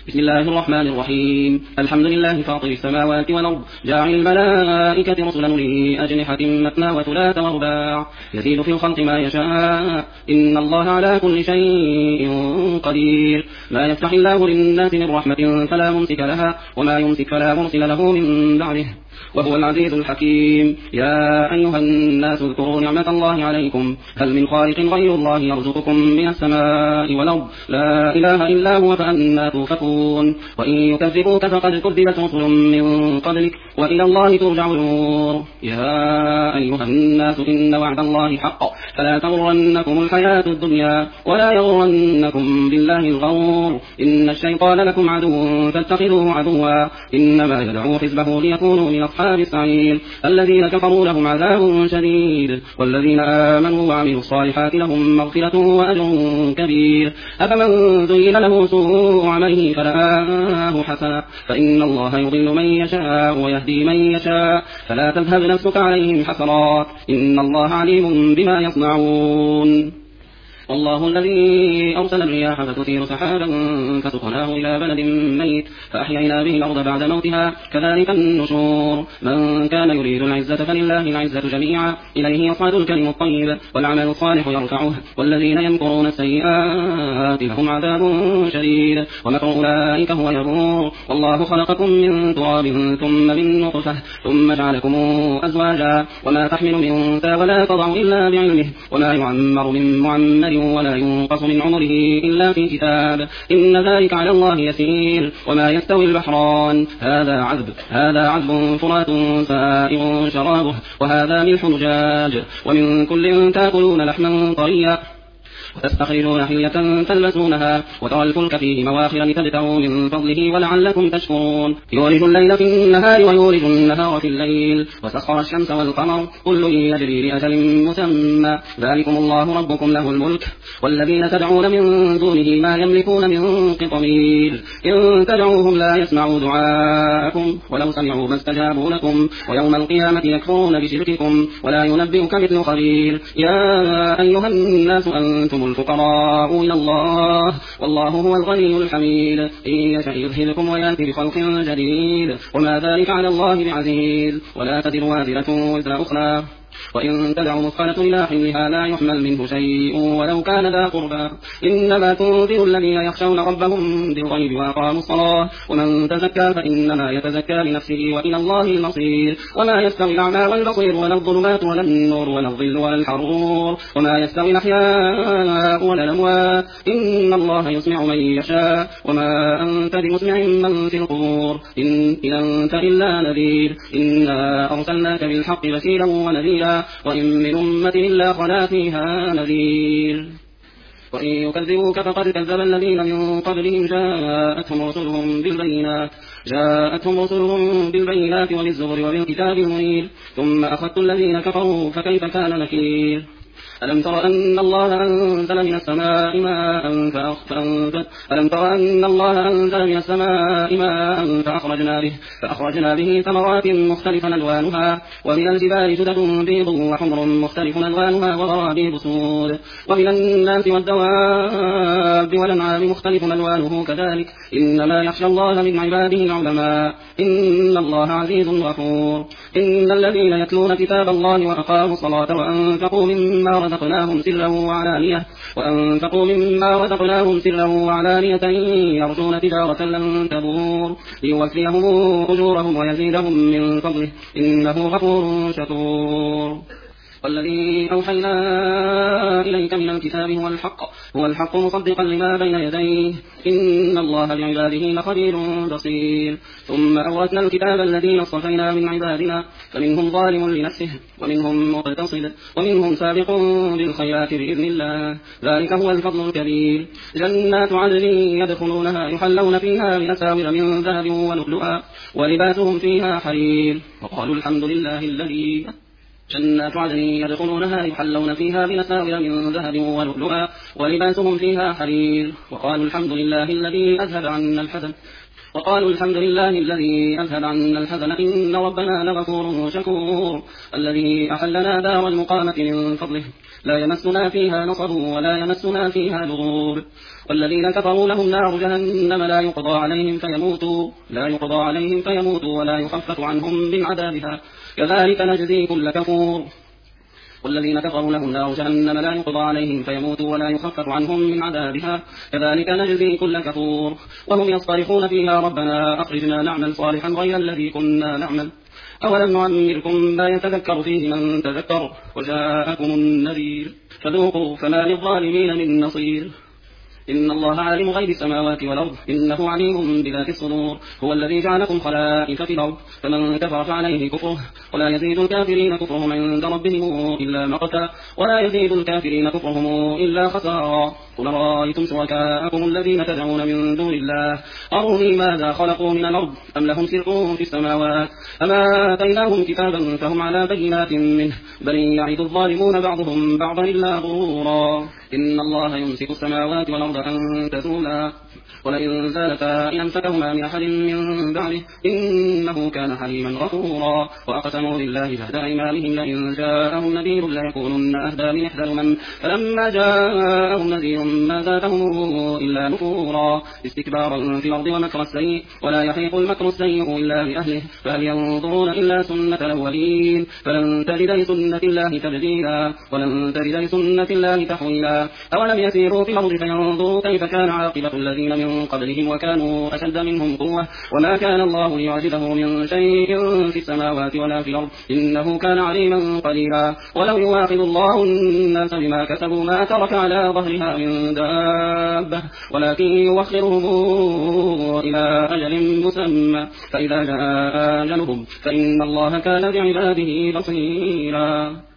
بسم الله الرحمن الرحيم. الحمد لله فاطر السماوات والأرض جاعل الملائكة رسلا أولي أجنحة مثنى وثلاث ورباع يزيد في الخلق ما يشاء إن الله على كل شيء قدير. ما يفتح الله للناس من رحمة فلا ممسك لها وما يمسك فلا مرسل له من بعده وهو العزيز الحكيم. يا أيها الناس اذكروا نعمة الله عليكم هل من خالق غير الله يرزقكم من السماء والأرض لا إله إلا هو فأنى توفكون. وإن يكذبوك فقد كذبت رسل من قبلك وإلى الله ترجع الأمور. يا أيها الناس إن وعد الله حق فلا تغرنكم الحياة الدنيا ولا يغرنكم بالله الغرور. إن الشيطان لكم عدو فاتخذوه عدوا إنما يدعو حزبه ليكونوا من أصحاب السعير. الذين كفروا لهم عذاب شديد والذين آمنوا وعملوا الصالحات لهم مغفرة وأجر كبير. أفمن زين له سوء عمله فرآه حسنا فإن الله يضل من يشاء ويهدي من يشاء فلا تذهب نفسك عليهم حسرات إن الله عليم بما يصنعون. والله الذي أرسل الرياح فتثير سحابا فسقناه إلى بلد ميت فأحيينا به الأرض بعد موتها كذلك النشور. من كان يريد العزة فلله العزة جميعا إليه يصعد الكلم الطيب والعمل الصالح يرفعه والذين يمكرون السيئات لهم عذاب شديد ومكر أولئك هو يبور. والله خلقكم من تراب ثم من نطفة ثم جعلكم أزواجا وما تحمل من أنثى ولا تضع إلا بعلمه وما يعمر من معمر ولا ينقص من عمره إلا في كتاب إن ذلك على الله يسير. وما يستوي البحران هذا عذب فرات سائغ شرابه وهذا ملح نجاج ومن كل تأكلون لحما طريا وتستخرجون حلية تلبسونها وترى الفلك فيه مواخر لتبتغوا من فضله ولعلكم تشكرون. يولج الليل في النهار ويولج النهار في الليل وسخر الشمس والقمر كل يجري لأجل مسمى ذلكم الله ربكم له الملك والذين تدعون من دونه ما يملكون من قطمير. إن تدعوهم لا يسمعوا دعاءكم ولو سمعوا ما استجابوا لكم ويوم القيامة يكفرون بشرككم ولا ينبئك مثل خبير. يا أيها الناس أنتم الفقراء إلى الله والله هو الغني الحميد. إن يشأ يذهبكم ويأتي بخلق جديد وما ذلك على الله بعزيز. ولا تزر وازرة وزر أخرى وإن تدعوا مثقلة إلى حملها لا يحمل منه شيء ولو كان ذا قربى إنما تنذر الذين يخشون ربهم بالغيب وأقاموا الصلاة ومن تزكى فإنما يتزكى لنفسه وإلى الله المصير. وما يستوي الأعمى والبصير ولا الظلمات ولا النور ولا الظل ولا الحرور وما يستوي الأحياء ولا الأموات إن الله يسمع من يشاء وما أنت بمسمع من في القبور إن أنت إلا نذير. إنا أرسلناك بالحق بشيرا ونذيرا وإن من أمة إلا خلا فيها نذير. وإن يكذبوك فقد كذب الذين من قبلهم جاءتهم رسلهم بالبينات وبالزبر وبالكتاب المنير ثم أخذت الذين كفروا فكيف كان نكير. ألم تر أن الله أنزل من السماء ماء فأخرجنا به ثمرات مختلفا ألوانها ومن الجبال جدد بيض وحمر مختلف ألوانها وغرابيب سود ومن الناس والدواب والأنعام مختلف ألوانه كذلك إنما يخشى الله من عباده العلماء إن الله عزيز غفور. إن الذين يتلون كتاب الله وأقاموا الصلاة وأنفقوا مما رزقناهم سرا وعلانية يرجون تجارة لن تبور ليوفيهم أجورهم ويزيدهم من فضله إنه غفور شكور. والذي أوحينا إليك من الكتاب هو الحق مصدقا لما بين يديه إن الله بعباده لخبير بصير. ثم أورثنا الكتاب الذين اصطفينا من عبادنا فمنهم ظالم لنفسه ومنهم مقتصد ومنهم سابق بالخيرات بإذن الله ذلك هو الفضل الكبير. جنات عدن يدخلونها يحلون فيها من أساور من ذهب ولؤلؤا ولباسهم فيها حرير وقالوا الحمد لله الذي جنات عدن يدخلونها يحلون فيها من أساور من ذهب ولؤلؤا ولباسهم فيها حرير وقالوا الحمد لله الذي أذهب عنا الحزن إن ربنا لغفور شكور. الذي أحلنا دار المقامة من فضله لا يمسنا فيها نصب ولا يمسنا فيها لغوب والذين كفروا لهم نار جهنم لا يقضى عليهم فيموتوا ولا يخفف عنهم من عذابها كذلك نجزي كل كفور والذين كفروا لهم نار جهنم لا يقضى عليهم فيموتوا ولا يخفف عنهم من عذابها كذلك نجزي كل كفور وهم يصطرخون فيها ربنا أخرجنا نعمل صالحا غير الذي كنا نعمل أولم نعمركم ما يتذكر فيه من تذكر وجاءكم النذير فذوقوا فما للظالمين من نصير إن الله عالم غيب السماوات والأرض إنه عليم بذات الصدور هو الذي جعلكم خلائف في الأرض فمن كفر فعليه كفره ولا يزيد الكافرين كفرهم عند ربهم إلا مقتا ولا يزيد الكافرين كفرهم إلا خسارا قل رأيتم شركاءكم الذين تدعون من دون الله أروني ماذا خلقوا من الأرض أم لهم شرك في السماوات أما آتيناهم كتابا فهم على بينات منه بل يعد الظالمون بعضهم بعضا إلا غرورا إن الله يمسك السماوات والأرض أن تزولا ولئن زالتا إن أمسكهما من أحد من بعده إنه كان حليما غفورا وأقسموا بالله جهد أيمانهم لئن جاءهم نذير ليكونن أهدى من إحدى الأمم فلما جاءهم نذير ما زادهم إلا نفورا استكبارا في الأرض ومكر السيء ولا يحيق المكر السيء إلا بأهله فهل ينظرون إلا سنة الأولين فلن تجد لسنة الله تبديلا ولن تجد لسنة الله تحويلا أولم يسيروا في الأرض فينظروا كيف كان عاقبة الذين من قبلهم وكانوا أشد منهم قوة وما كان الله ليعجزه من شيء في السماوات ولا في الأرض إنه كان عليما قديرا ولو يواخذ الله الناس بما كسبوا ما ترك على ظهرها من دابة ولكن يوخرهم إلى أجل مسمى فإذا جاء أجلهم فإن الله كان بعباده بصيرا